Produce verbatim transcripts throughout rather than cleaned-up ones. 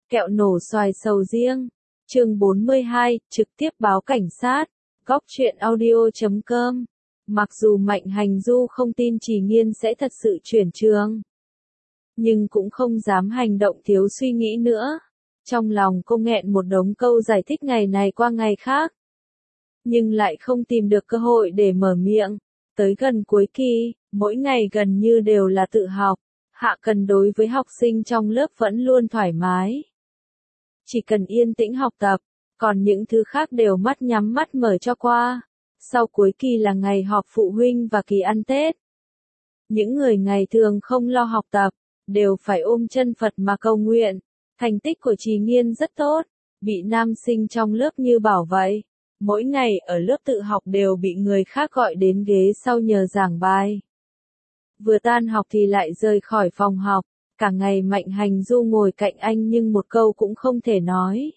Kẹo nổ xoài sầu riêng. Chương bốn mươi hai, trực tiếp báo cảnh sát. Góc truyện audio chấm com. Mặc dù Mạnh Hành Du không tin Trì Nghiên sẽ thật sự chuyển trường, nhưng cũng không dám hành động thiếu suy nghĩ nữa. Trong lòng cô nghẹn một đống câu giải thích ngày này qua ngày khác, nhưng lại không tìm được cơ hội để mở miệng. Tới gần cuối kỳ, mỗi ngày gần như đều là tự học. Hạ Cần đối với học sinh trong lớp vẫn luôn thoải mái. Chỉ cần yên tĩnh học tập, còn những thứ khác đều mắt nhắm mắt mở cho qua. Sau cuối kỳ là ngày họp phụ huynh và kỳ ăn Tết. Những người ngày thường không lo học tập, đều phải ôm chân Phật mà cầu nguyện. Thành tích của Trì Nghiên rất tốt, bị nam sinh trong lớp như bảo vậy. Mỗi ngày ở lớp tự học đều bị người khác gọi đến ghế sau nhờ giảng bài. Vừa tan học thì lại rời khỏi phòng học, cả ngày Mạnh Hành Du ngồi cạnh anh nhưng một câu cũng không thể nói.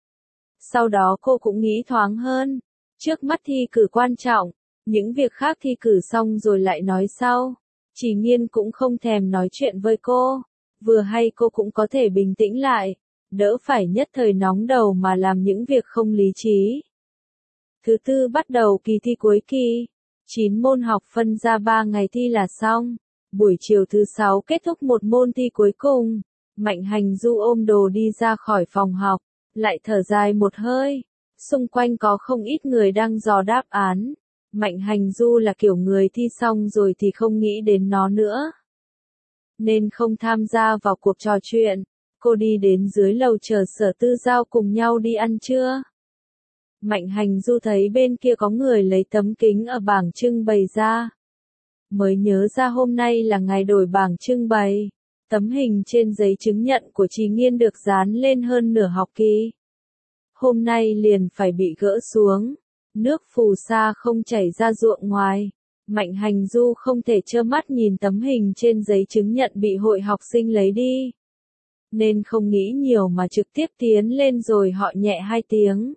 Sau đó cô cũng nghĩ thoáng hơn, trước mắt thi cử quan trọng, những việc khác thi cử xong rồi lại nói sau. Trì Nghiên cũng không thèm nói chuyện với cô, vừa hay cô cũng có thể bình tĩnh lại, đỡ phải nhất thời nóng đầu mà làm những việc không lý trí. Thứ tư bắt đầu kỳ thi cuối kỳ, chín môn học phân ra ba ngày thi là xong. Buổi chiều thứ sáu kết thúc một môn thi cuối cùng, Mạnh Hành Du ôm đồ đi ra khỏi phòng học, lại thở dài một hơi. Xung quanh có không ít người đang dò đáp án. Mạnh Hành Du là kiểu người thi xong rồi thì không nghĩ đến nó nữa, nên không tham gia vào cuộc trò chuyện. Cô đi đến dưới lầu chờ Sở Tư Giao cùng nhau đi ăn trưa. Mạnh Hành Du thấy bên kia có người lấy tấm kính ở bảng trưng bày ra. Mới nhớ ra hôm nay là ngày đổi bảng trưng bày. Tấm hình trên giấy chứng nhận của Trì Nghiên được dán lên hơn nửa học kỳ. Hôm nay liền phải bị gỡ xuống. Nước phù sa không chảy ra ruộng ngoài. Mạnh Hành Du không thể trơ mắt nhìn tấm hình trên giấy chứng nhận bị hội học sinh lấy đi, nên không nghĩ nhiều mà trực tiếp tiến lên rồi họ nhẹ hai tiếng.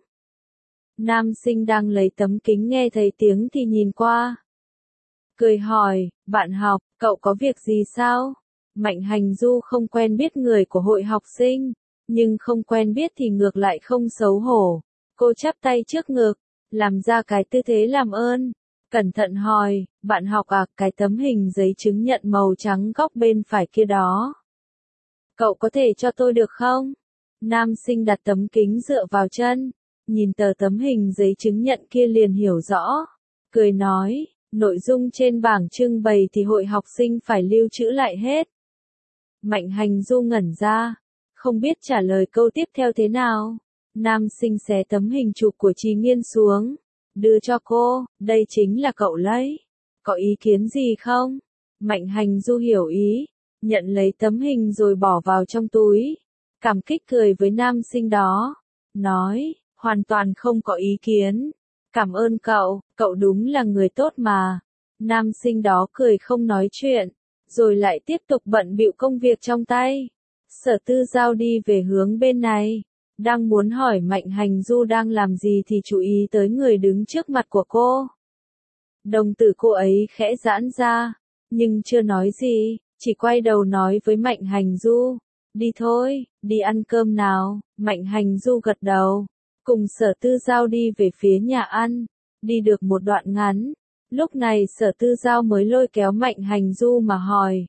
Nam sinh đang lấy tấm kính nghe thấy tiếng thì nhìn qua, cười hỏi, bạn học, cậu có việc gì sao? Mạnh Hành Du không quen biết người của hội học sinh, nhưng không quen biết thì ngược lại không xấu hổ. Cô chắp tay trước ngực, làm ra cái tư thế làm ơn, cẩn thận hỏi, bạn học à, cái tấm hình giấy chứng nhận màu trắng góc bên phải kia đó. Cậu có thể cho tôi được không? Nam sinh đặt tấm kính dựa vào chân, nhìn tờ tấm hình giấy chứng nhận kia liền hiểu rõ, cười nói, nội dung trên bảng trưng bày thì hội học sinh phải lưu trữ lại hết. Mạnh Hành Du ngẩn ra, không biết trả lời câu tiếp theo thế nào. Nam sinh xé tấm hình chụp của Trì Nghiên xuống, đưa cho cô, đây chính là cậu lấy. Có ý kiến gì không? Mạnh Hành Du hiểu ý, nhận lấy tấm hình rồi bỏ vào trong túi. Cảm kích cười với nam sinh đó, nói, hoàn toàn không có ý kiến. Cảm ơn cậu, cậu đúng là người tốt mà. Nam sinh đó cười không nói chuyện, rồi lại tiếp tục bận bịu công việc trong tay. Sở Tư Giao đi về hướng bên này, đang muốn hỏi Mạnh Hành Du đang làm gì thì chú ý tới người đứng trước mặt của cô. Đồng tử cô ấy khẽ giãn ra, nhưng chưa nói gì, chỉ quay đầu nói với Mạnh Hành Du, đi thôi, đi ăn cơm nào. Mạnh Hành Du gật đầu, cùng Sở Tư Giao đi về phía nhà ăn. Đi được một đoạn ngắn, lúc này Sở Tư Giao mới lôi kéo Mạnh Hành Du mà hỏi,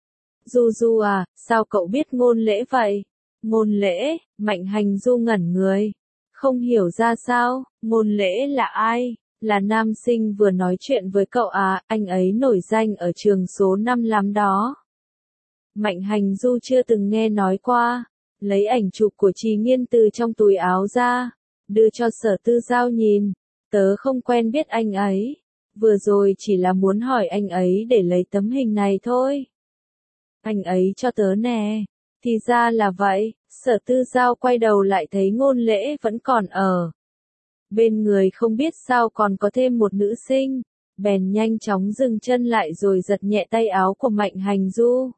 Du Du à, sao cậu biết ngôn lễ vậy? Ngôn lễ? Mạnh Hành Du ngẩn người, không hiểu ra sao. Ngôn lễ là ai? Là nam sinh vừa nói chuyện với cậu à, anh ấy nổi danh ở trường số năm lắm đó. Mạnh Hành Du chưa từng nghe nói qua, lấy ảnh chụp của Trì Nghiên từ trong túi áo ra, đưa cho Sở Tư Giao nhìn. Tớ không quen biết anh ấy, vừa rồi chỉ là muốn hỏi anh ấy để lấy tấm hình này thôi. Anh ấy cho tớ nè. Thì ra là vậy. Sở Tư Giao quay đầu lại thấy ngôn lễ vẫn còn ở bên người, không biết sao còn có thêm một nữ sinh, bèn nhanh chóng dừng chân lại rồi giật nhẹ tay áo của Mạnh Hành Du.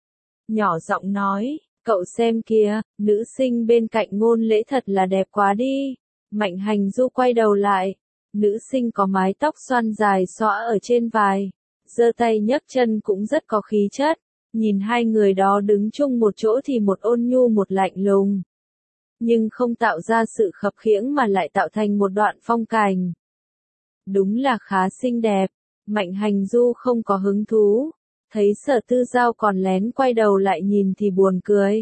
Nhỏ giọng nói, cậu xem kìa, nữ sinh bên cạnh ngôn lễ thật là đẹp quá đi. Mạnh Hành Du quay đầu lại, nữ sinh có mái tóc xoăn dài xõa ở trên vai, giơ tay nhấc chân cũng rất có khí chất. Nhìn hai người đó đứng chung một chỗ thì một ôn nhu một lạnh lùng. Nhưng không tạo ra sự khập khiễng mà lại tạo thành một đoạn phong cảnh. Đúng là khá xinh đẹp. Mạnh Hành Du không có hứng thú. Thấy Sở Tư Giao còn lén quay đầu lại nhìn thì buồn cười.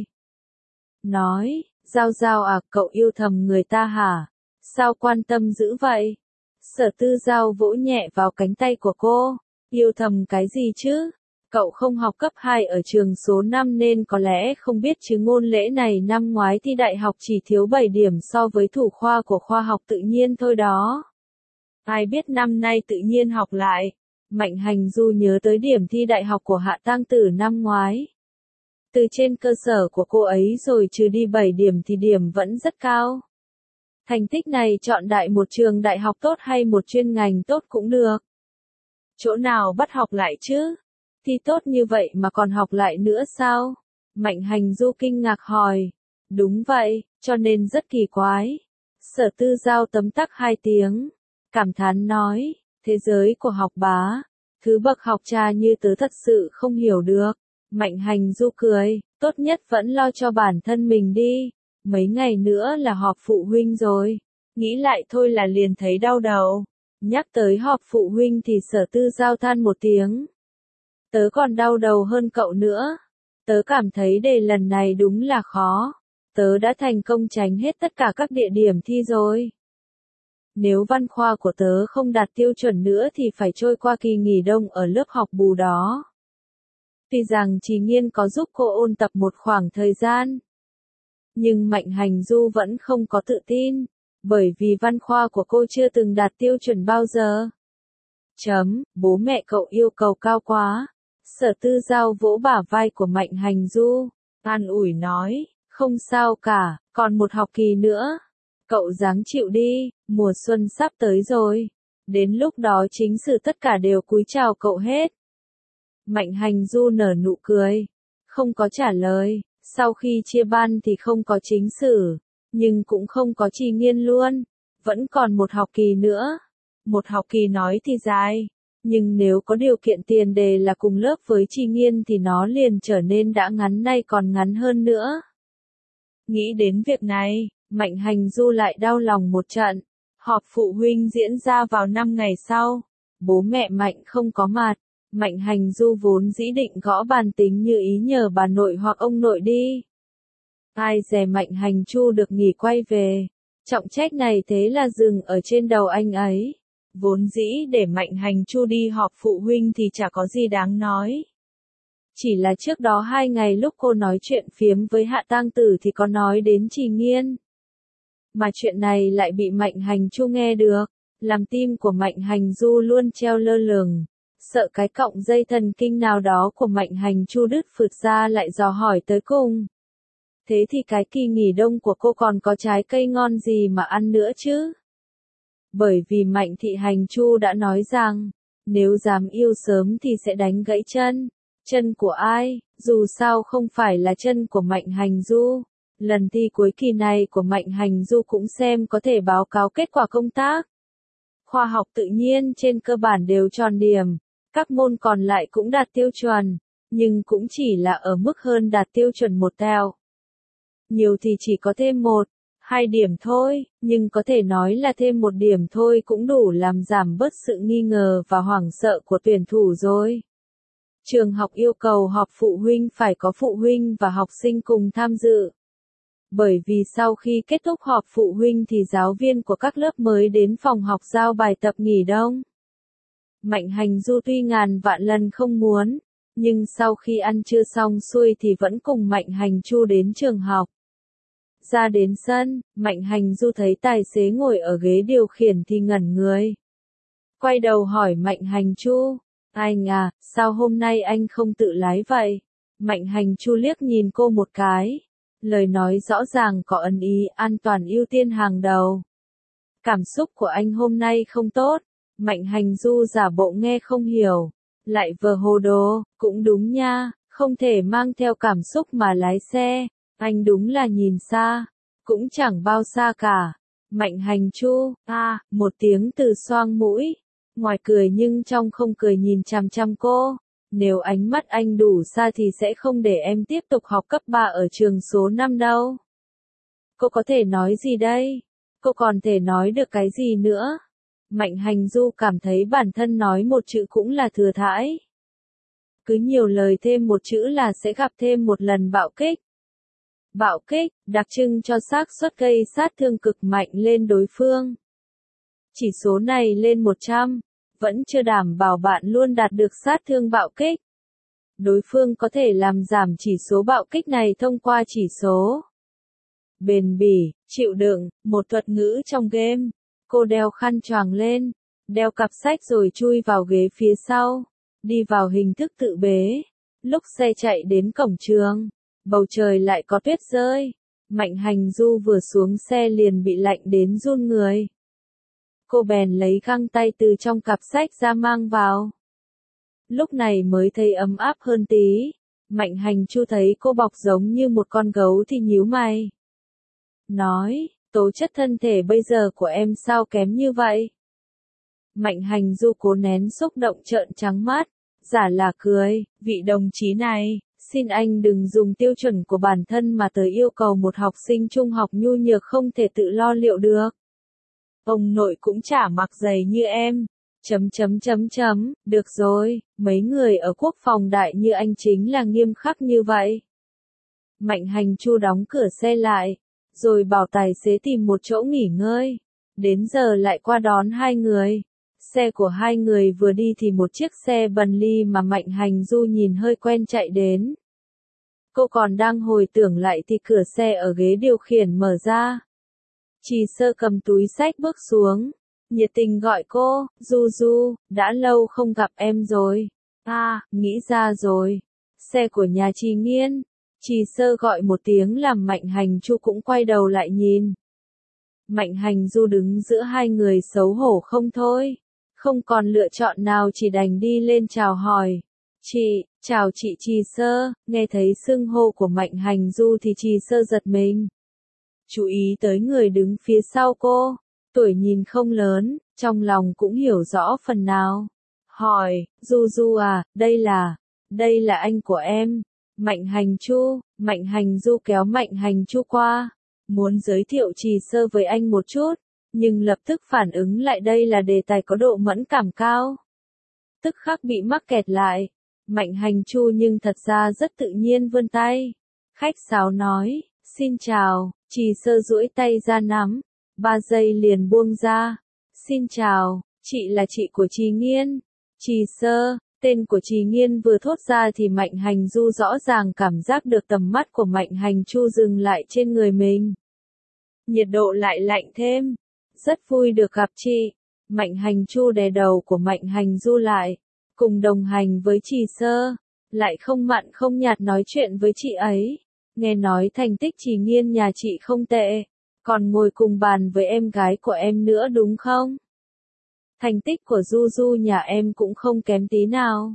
Nói, Giao Giao à, cậu yêu thầm người ta hả? Sao quan tâm dữ vậy? Sở Tư Giao vỗ nhẹ vào cánh tay của cô. Yêu thầm cái gì chứ? Cậu không học cấp hai ở trường số năm nên có lẽ không biết chứ ngôn lễ này năm ngoái thi đại học chỉ thiếu bảy điểm so với thủ khoa của khoa học tự nhiên thôi đó. Ai biết năm nay tự nhiên học lại. Mạnh Hành Du nhớ tới điểm thi đại học của Hạ Tang Tử năm ngoái. Từ trên cơ sở của cô ấy rồi trừ đi bảy điểm thì điểm vẫn rất cao. Thành tích này chọn đại một trường đại học tốt hay một chuyên ngành tốt cũng được. Chỗ nào bắt học lại chứ? Thi tốt như vậy mà còn học lại nữa sao? Mạnh Hành Du kinh ngạc hỏi. Đúng vậy, cho nên rất kỳ quái. Sở Tư Giao tấm tắc hai tiếng. Cảm thán nói, thế giới của học bá. Thứ bậc học trà như tớ thật sự không hiểu được. Mạnh Hành Du cười, tốt nhất vẫn lo cho bản thân mình đi. Mấy ngày nữa là họp phụ huynh rồi. Nghĩ lại thôi là liền thấy đau đầu. Nhắc tới họp phụ huynh thì Sở Tư Giao than một tiếng. Tớ còn đau đầu hơn cậu nữa. Tớ cảm thấy đề lần này đúng là khó. Tớ đã thành công tránh hết tất cả các địa điểm thi rồi. Nếu văn khoa của tớ không đạt tiêu chuẩn nữa thì phải trôi qua kỳ nghỉ đông ở lớp học bù đó. Tuy rằng Trì Nghiên có giúp cô ôn tập một khoảng thời gian. Nhưng Mạnh Hành Du vẫn không có tự tin. Bởi vì văn khoa của cô chưa từng đạt tiêu chuẩn bao giờ. Chấm, bố mẹ cậu yêu cầu cao quá. Sở Tư Giao vỗ bả vai của Mạnh Hành Du. An ủi nói, không sao cả, còn một học kỳ nữa. Cậu ráng chịu đi, mùa xuân sắp tới rồi. Đến lúc đó chính sự tất cả đều cúi chào cậu hết. Mạnh Hành Du nở nụ cười. Không có trả lời, sau khi chia ban thì không có chính sử. Nhưng cũng không có Trì Nghiên luôn. Vẫn còn một học kỳ nữa. Một học kỳ nói thì dài. Nhưng nếu có điều kiện tiền đề là cùng lớp với Trì Nghiên thì nó liền trở nên đã ngắn nay còn ngắn hơn nữa. Nghĩ đến việc này, Mạnh Hành Du lại đau lòng một trận. Họp phụ huynh diễn ra vào năm ngày sau. Bố mẹ Mạnh không có mặt. Mạnh Hành Du vốn dĩ định gõ bàn tính như ý nhờ bà nội hoặc ông nội đi. Ai dè Mạnh Hành Chu được nghỉ quay về. Trọng trách này thế là dừng ở trên đầu anh ấy. Vốn dĩ để Mạnh Hành Chu đi họp phụ huynh thì chả có gì đáng nói. Chỉ là trước đó hai ngày lúc cô nói chuyện phiếm với Hạ Tang Tử thì có nói đến Trì Nghiên. Mà chuyện này lại bị Mạnh Hành Chu nghe được. Làm tim của Mạnh Hành Du luôn treo lơ lửng. Sợ cái cọng dây thần kinh nào đó của Mạnh Hành Chu đứt phượt ra lại dò hỏi tới cùng. Thế thì cái kỳ nghỉ đông của cô còn có trái cây ngon gì mà ăn nữa chứ? Bởi vì Mạnh Thị Hành Chu đã nói rằng, nếu dám yêu sớm thì sẽ đánh gãy chân. Chân của ai, dù sao không phải là chân của Mạnh Hành Du. Lần thi cuối kỳ này của Mạnh Hành Du cũng xem có thể báo cáo kết quả công tác. Khoa học tự nhiên trên cơ bản đều tròn điểm. Các môn còn lại cũng đạt tiêu chuẩn. Nhưng cũng chỉ là ở mức hơn đạt tiêu chuẩn một tẹo. Nhiều thì chỉ có thêm một, hai điểm thôi, nhưng có thể nói là thêm một điểm thôi cũng đủ làm giảm bớt sự nghi ngờ và hoảng sợ của tuyển thủ rồi. Trường học yêu cầu họp phụ huynh phải có phụ huynh và học sinh cùng tham dự. Bởi vì sau khi kết thúc họp phụ huynh thì giáo viên của các lớp mới đến phòng học giao bài tập nghỉ đông. Mạnh Hành Du tuy ngàn vạn lần không muốn, nhưng sau khi ăn trưa xong xuôi thì vẫn cùng Mạnh Hành Chu đến trường học. Ra đến sân, Mạnh Hành Du thấy tài xế ngồi ở ghế điều khiển thì ngẩn người. Quay đầu hỏi Mạnh Hành Chu, anh à, sao hôm nay anh không tự lái vậy? Mạnh Hành Chu liếc nhìn cô một cái. Lời nói rõ ràng có ẩn ý an toàn ưu tiên hàng đầu. Cảm xúc của anh hôm nay không tốt. Mạnh Hành Du giả bộ nghe không hiểu. Lại vờ hồ đồ, cũng đúng nha, không thể mang theo cảm xúc mà lái xe. Anh đúng là nhìn xa, cũng chẳng bao xa cả. Mạnh Hành Chu, a, à, một tiếng từ xoang mũi. Ngoài cười nhưng trong không cười nhìn chằm chằm cô. Nếu ánh mắt anh đủ xa thì sẽ không để em tiếp tục học cấp ba ở trường số năm đâu. Cô có thể nói gì đây? Cô còn thể nói được cái gì nữa? Mạnh Hành Du cảm thấy bản thân nói một chữ cũng là thừa thãi. Cứ nhiều lời thêm một chữ là sẽ gặp thêm một lần bạo kích. Bạo kích, đặc trưng cho xác suất gây sát thương cực mạnh lên đối phương. Chỉ số này lên một trăm, vẫn chưa đảm bảo bạn luôn đạt được sát thương bạo kích. Đối phương có thể làm giảm chỉ số bạo kích này thông qua chỉ số bền bỉ, chịu đựng, một thuật ngữ trong game. Cô đeo khăn choàng lên, đeo cặp sách rồi chui vào ghế phía sau, đi vào hình thức tự bế. Lúc xe chạy đến cổng trường, bầu trời lại có tuyết rơi. Mạnh Hành Du vừa xuống xe liền bị lạnh đến run người. Cô bèn lấy găng tay từ trong cặp sách ra mang vào. Lúc này mới thấy ấm áp hơn tí. Mạnh Hành Chu thấy cô bọc giống như một con gấu thì nhíu mày. Nói, tố chất thân thể bây giờ của em sao kém như vậy? Mạnh Hành Du cố nén xúc động trợn trắng mắt, giả là cười, vị đồng chí này, xin anh đừng dùng tiêu chuẩn của bản thân mà tới yêu cầu một học sinh trung học nhu nhược không thể tự lo liệu được. Ông nội cũng chả mặc giày như em. Chấm chấm chấm chấm, được rồi, mấy người ở quốc phòng đại như anh chính là nghiêm khắc như vậy. Mạnh Hành Chu đóng cửa xe lại, rồi bảo tài xế tìm một chỗ nghỉ ngơi. Đến giờ lại qua đón hai người. Xe của hai người vừa đi thì một chiếc xe Bentley mà Mạnh Hành Du nhìn hơi quen chạy đến. Cô còn đang hồi tưởng lại thì cửa xe ở ghế điều khiển mở ra. Trì Sơ cầm túi xách bước xuống, nhiệt tình gọi cô, Du Du, đã lâu không gặp em rồi. À, nghĩ ra rồi. Xe của nhà Trì Nghiên. Trì Sơ gọi một tiếng làm Mạnh Hành Chu cũng quay đầu lại nhìn. Mạnh Hành Du đứng giữa hai người xấu hổ không thôi. Không còn lựa chọn nào chỉ đành đi lên chào hỏi. Chị, chào chị Trì Sơ, nghe thấy xưng hô của Mạnh Hành Du thì Trì Sơ giật mình. Chú ý tới người đứng phía sau cô, tuổi nhìn không lớn, trong lòng cũng hiểu rõ phần nào. Hỏi, Du Du à, đây là, đây là anh của em, Mạnh Hành Chu. Mạnh Hành Du kéo Mạnh Hành Chu qua, muốn giới thiệu Trì Sơ với anh một chút, nhưng lập tức phản ứng lại đây là đề tài có độ mẫn cảm cao. Tức khắc bị mắc kẹt lại. Mạnh Hành Chu nhưng thật ra rất tự nhiên vươn tay. Khách sáo nói, xin chào, Trì Sơ duỗi tay ra nắm, ba giây liền buông ra. Xin chào, chị là chị của Trì Nghiên. Trì Sơ, tên của Trì Nghiên vừa thốt ra thì Mạnh Hành Du rõ ràng cảm giác được tầm mắt của Mạnh Hành Chu dừng lại trên người mình. Nhiệt độ lại lạnh thêm. Rất vui được gặp chị. Mạnh Hành Chu đè đầu của Mạnh Hành Du lại, cùng đồng hành với Trì Sơ, lại không mặn không nhạt nói chuyện với chị ấy. Nghe nói thành tích Trì Nghiên nhà chị không tệ, còn ngồi cùng bàn với em gái của em nữa đúng không? Thành tích của Du Du nhà em cũng không kém tí nào.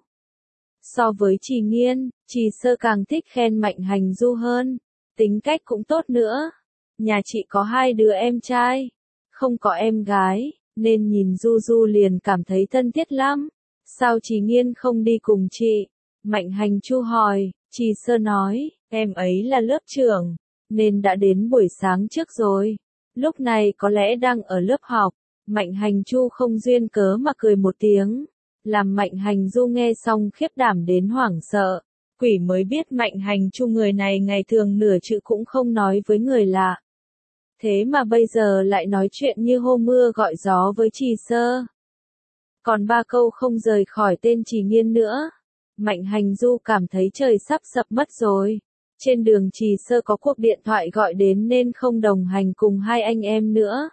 So với Trì Nghiên, Trì Sơ càng thích khen Mạnh Hành Du hơn, tính cách cũng tốt nữa. Nhà chị có hai đứa em trai, không có em gái, nên nhìn Du Du liền cảm thấy thân thiết lắm. Sao Trì Nghiên không đi cùng chị? Mạnh Hành Chu hỏi. Trì Sơ nói, em ấy là lớp trưởng, nên đã đến buổi sáng trước rồi. Lúc này có lẽ đang ở lớp học. Mạnh Hành Chu không duyên cớ mà cười một tiếng, làm Mạnh Hành Du nghe xong khiếp đảm đến hoảng sợ. Quỷ mới biết Mạnh Hành Chu người này ngày thường nửa chữ cũng không nói với người lạ. Thế mà bây giờ lại nói chuyện như hô mưa gọi gió với Trì Sơ. Còn ba câu không rời khỏi tên Trì Nghiên nữa. Mạnh Hành Du cảm thấy trời sắp sập mất rồi. Trên đường Trì Sơ có cuộc điện thoại gọi đến nên không đồng hành cùng hai anh em nữa.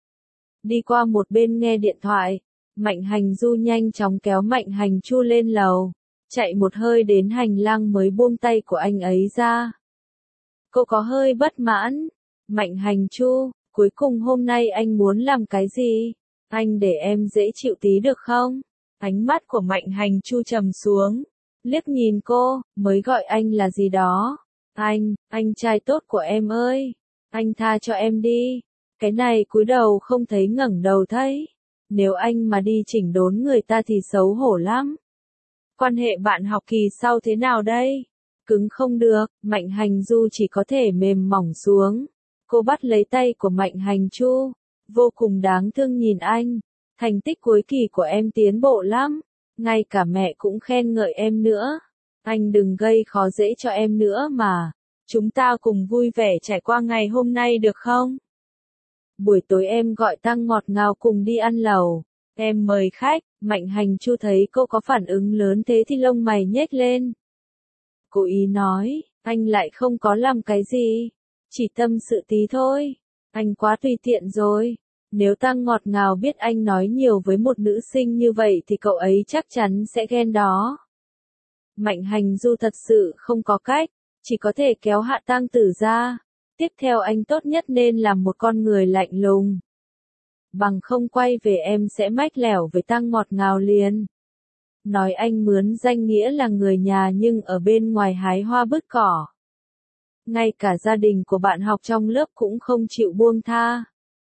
Đi qua một bên nghe điện thoại, Mạnh Hành Du nhanh chóng kéo Mạnh Hành Chu lên lầu, chạy một hơi đến hành lang mới buông tay của anh ấy ra. Cô có hơi bất mãn. Mạnh Hành Chu, cuối cùng hôm nay anh muốn làm cái gì? Anh để em dễ chịu tí được không? Ánh mắt của Mạnh Hành Chu trầm xuống, liếc nhìn cô, mới gọi anh là gì đó. Anh, anh trai tốt của em ơi, anh tha cho em đi. Cái này cúi đầu không thấy ngẩng đầu thấy. Nếu anh mà đi chỉnh đốn người ta thì xấu hổ lắm. Quan hệ bạn học kỳ sau thế nào đây? Cứng không được, Mạnh Hành Du chỉ có thể mềm mỏng xuống. Cô bắt lấy tay của Mạnh Hành Chu, vô cùng đáng thương nhìn anh. Thành tích cuối kỳ của em tiến bộ lắm, ngay cả mẹ cũng khen ngợi em nữa. Anh đừng gây khó dễ cho em nữa mà. Chúng ta cùng vui vẻ trải qua ngày hôm nay được không? Buổi tối em gọi Tăng ngọt ngào cùng đi ăn lẩu. Em mời khách. Mạnh Hành Chu thấy cô có phản ứng lớn thế thì lông mày nhếch lên. Cố ý nói, anh lại không có làm cái gì. Chỉ tâm sự tí thôi. Anh quá tùy tiện rồi. Nếu Tăng ngọt ngào biết anh nói nhiều với một nữ sinh như vậy thì cậu ấy chắc chắn sẽ ghen đó. Mạnh Hành Du thật sự không có cách, chỉ có thể kéo Hạ Tăng Tử ra. Tiếp theo anh tốt nhất nên làm một con người lạnh lùng. Bằng không quay về em sẽ mách lẻo với Tăng ngọt ngào liền. Nói anh mướn danh nghĩa là người nhà nhưng ở bên ngoài hái hoa bứt cỏ. Ngay cả gia đình của bạn học trong lớp cũng không chịu buông tha.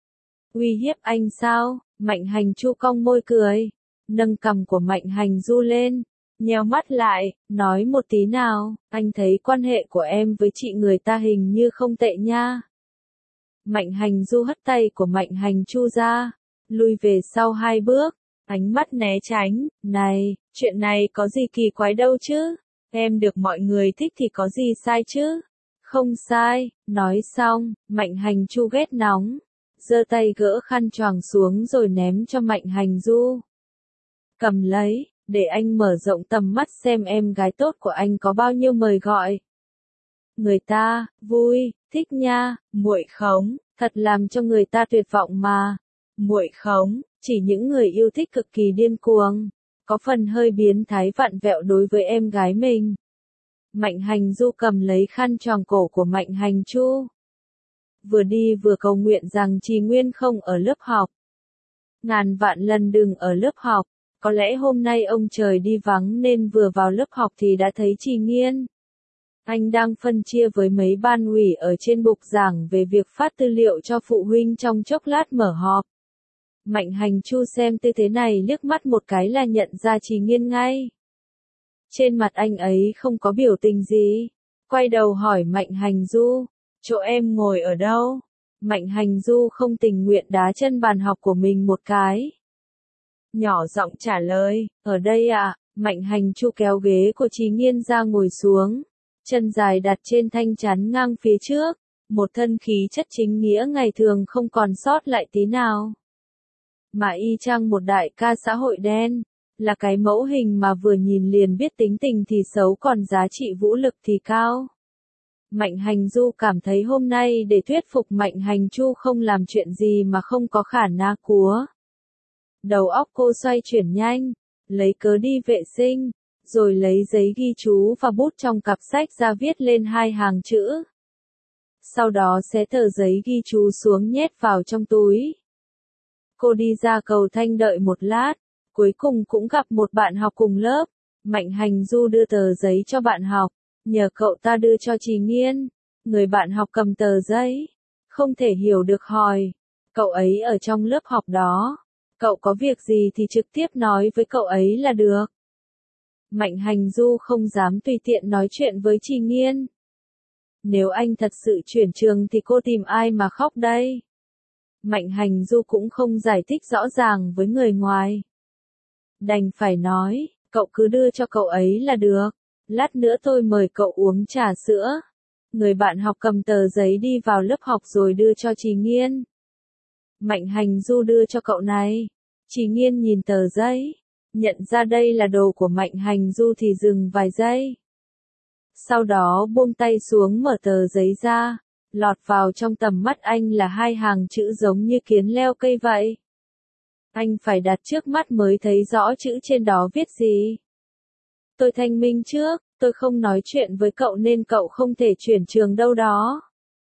Uy hiếp anh sao? Mạnh Hành Chu cong môi cười, nâng cằm của Mạnh Hành Du lên, nheo mắt lại, nói một tí nào, anh thấy quan hệ của em với chị người ta hình như không tệ nha. Mạnh Hành Du hất tay của Mạnh Hành Chu ra, lui về sau hai bước, ánh mắt né tránh, này, chuyện này có gì kỳ quái đâu chứ, em được mọi người thích thì có gì sai chứ, không sai, nói xong, Mạnh Hành Chu ghét nóng, giơ tay gỡ khăn choàng xuống rồi ném cho Mạnh Hành Du. Cầm lấy, để anh mở rộng tầm mắt xem em gái tốt của anh có bao nhiêu mời gọi. Người ta, vui, thích nha, muội khống, thật làm cho người ta tuyệt vọng mà. Muội khống, chỉ những người yêu thích cực kỳ điên cuồng, có phần hơi biến thái vặn vẹo đối với em gái mình. Mạnh Hành Du cầm lấy khăn choàng cổ của Mạnh Hành Chu. Vừa đi vừa cầu nguyện rằng Trì Nguyên không ở lớp học. Ngàn vạn lần đừng ở lớp học, có lẽ hôm nay ông trời đi vắng nên vừa vào lớp học thì đã thấy Trì Nghiên. Anh đang phân chia với mấy ban ủy ở trên bục giảng về việc phát tư liệu cho phụ huynh trong chốc lát mở họp. Mạnh Hành Chu xem tư thế này liếc mắt một cái là nhận ra Trì Nghiên ngay. Trên mặt anh ấy không có biểu tình gì, quay đầu hỏi Mạnh Hành Du, chỗ em ngồi ở đâu? Mạnh Hành Du không tình nguyện đá chân bàn học của mình một cái. Nhỏ giọng trả lời, ở đây ạ. Mạnh Hành Chu kéo ghế của Trì Nghiên ra ngồi xuống, chân dài đặt trên thanh chắn ngang phía trước, một thân khí chất chính nghĩa ngày thường không còn sót lại tí nào. Mà y chang một đại ca xã hội đen, là cái mẫu hình mà vừa nhìn liền biết tính tình thì xấu còn giá trị vũ lực thì cao. Mạnh Hành Du cảm thấy hôm nay để thuyết phục Mạnh Hành Chu không làm chuyện gì mà không có khả na cúa. Đầu óc cô xoay chuyển nhanh, lấy cớ đi vệ sinh, rồi lấy giấy ghi chú và bút trong cặp sách ra viết lên hai hàng chữ. Sau đó xé tờ giấy ghi chú xuống nhét vào trong túi. Cô đi ra cầu Thanh đợi một lát, cuối cùng cũng gặp một bạn học cùng lớp. Mạnh Hành Du đưa tờ giấy cho bạn học, nhờ cậu ta đưa cho Trì Nghiên. Người bạn học cầm tờ giấy, không thể hiểu được hỏi, cậu ấy ở trong lớp học đó, cậu có việc gì thì trực tiếp nói với cậu ấy là được. Mạnh Hành Du không dám tùy tiện nói chuyện với Trì Nghiên. Nếu anh thật sự chuyển trường thì cô tìm ai mà khóc đây? Mạnh Hành Du cũng không giải thích rõ ràng với người ngoài. Đành phải nói, cậu cứ đưa cho cậu ấy là được, lát nữa tôi mời cậu uống trà sữa. Người bạn học cầm tờ giấy đi vào lớp học rồi đưa cho Trì Nghiên. Mạnh Hành Du đưa cho cậu này. Trì Nghiên nhìn tờ giấy, nhận ra đây là đồ của Mạnh Hành Du thì dừng vài giây. Sau đó buông tay xuống mở tờ giấy ra, lọt vào trong tầm mắt anh là hai hàng chữ giống như kiến leo cây vậy. Anh phải đặt trước mắt mới thấy rõ chữ trên đó viết gì. Tôi thanh minh trước, tôi không nói chuyện với cậu nên cậu không thể chuyển trường đâu đó.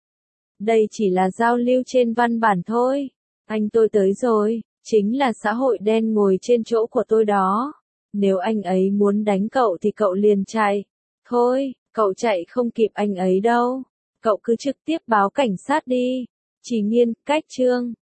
Đây chỉ là giao lưu trên văn bản thôi. Anh tôi tới rồi, chính là xã hội đen ngồi trên chỗ của tôi đó. Nếu anh ấy muốn đánh cậu thì cậu liền chạy. Thôi, cậu chạy không kịp anh ấy đâu. Cậu cứ trực tiếp báo cảnh sát đi. Trì Nghiên, cách chương.